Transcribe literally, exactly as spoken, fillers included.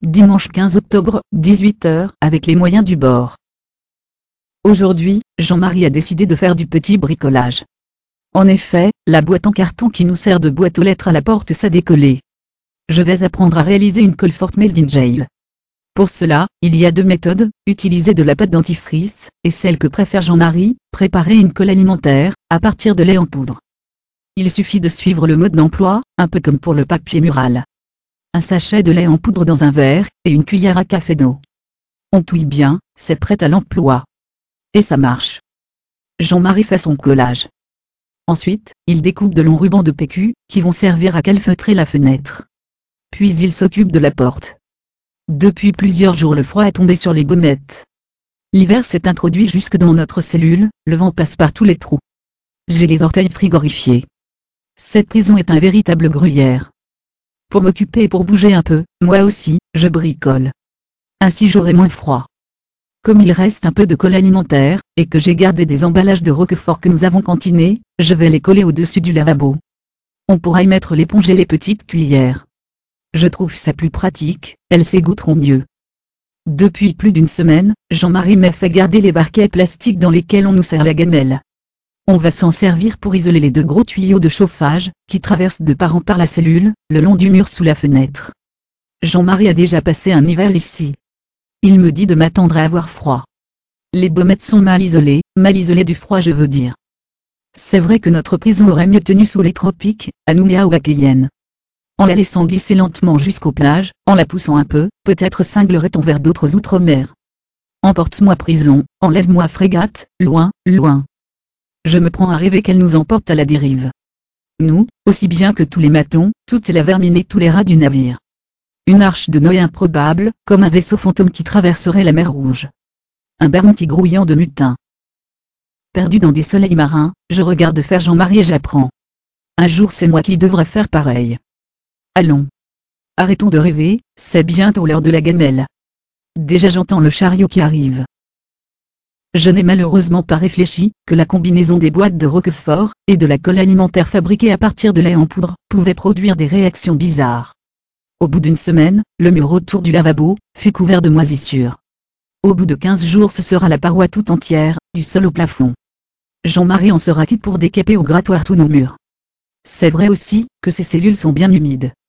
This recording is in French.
dimanche quinze octobre, dix-huit heures, avec les moyens du bord. Aujourd'hui, Jean-Marie a décidé de faire du petit bricolage. En effet, la boîte en carton qui nous sert de boîte aux lettres à la porte s'est décollée. Je vais apprendre à réaliser une colle forte made in jail. Pour cela, il y a deux méthodes, utiliser de la pâte dentifrice, et celle que préfère Jean-Marie, préparer une colle alimentaire, à partir de lait en poudre. Il suffit de suivre le mode d'emploi, un peu comme pour le papier mural. Un sachet de lait en poudre dans un verre, et une cuillère à café d'eau. On touille bien, c'est prêt à l'emploi. Et ça marche. Jean-Marie fait son collage. Ensuite, il découpe de longs rubans de P Q, qui vont servir à calfeutrer la fenêtre. Puis il s'occupe de la porte. Depuis plusieurs jours le froid est tombé sur les baumettes. L'hiver s'est introduit jusque dans notre cellule, le vent passe par tous les trous. J'ai les orteils frigorifiés. Cette prison est un véritable gruyère. Pour m'occuper et pour bouger un peu, moi aussi, je bricole. Ainsi j'aurai moins froid. Comme il reste un peu de colle alimentaire, et que j'ai gardé des emballages de roquefort que nous avons cantinés, je vais les coller au-dessus du lavabo. On pourra y mettre l'éponge et les petites cuillères. Je trouve ça plus pratique, elles s'égoutteront mieux. Depuis plus d'une semaine, Jean-Marie m'a fait garder les barquets plastiques dans lesquels on nous sert la gamelle. On va s'en servir pour isoler les deux gros tuyaux de chauffage, qui traversent de part en part la cellule, le long du mur sous la fenêtre. Jean-Marie a déjà passé un hiver ici. Il me dit de m'attendre à avoir froid. Les baumettes sont mal isolées, mal isolées du froid je veux dire. C'est vrai que notre prison aurait mieux tenu sous les tropiques, à Nouméa ou à Cayenne. En la laissant glisser lentement jusqu'aux plages, en la poussant un peu, peut-être cinglerait-on vers d'autres outre-mer. Emporte-moi prison, enlève-moi frégate, loin, loin. Je me prends à rêver qu'elle nous emporte à la dérive. Nous, aussi bien que tous les matons, toute la vermine et tous les rats du navire. Une arche de Noé improbable, comme un vaisseau fantôme qui traverserait la mer Rouge. Un bounty grouillant de mutins. Perdu dans des soleils marins, je regarde faire Jean-Marie et j'apprends. Un jour c'est moi qui devrais faire pareil. Allons. Arrêtons de rêver, c'est bientôt l'heure de la gamelle. Déjà j'entends le chariot qui arrive. Je n'ai malheureusement pas réfléchi que la combinaison des boîtes de roquefort, et de la colle alimentaire fabriquée à partir de lait en poudre, pouvait produire des réactions bizarres. Au bout d'une semaine, le mur autour du lavabo, fut couvert de moisissures. Au bout de quinze jours ce sera la paroi tout entière, du sol au plafond. Jean-Marie en sera quitte pour décaper au grattoir tous nos murs. C'est vrai aussi, que ces cellules sont bien humides.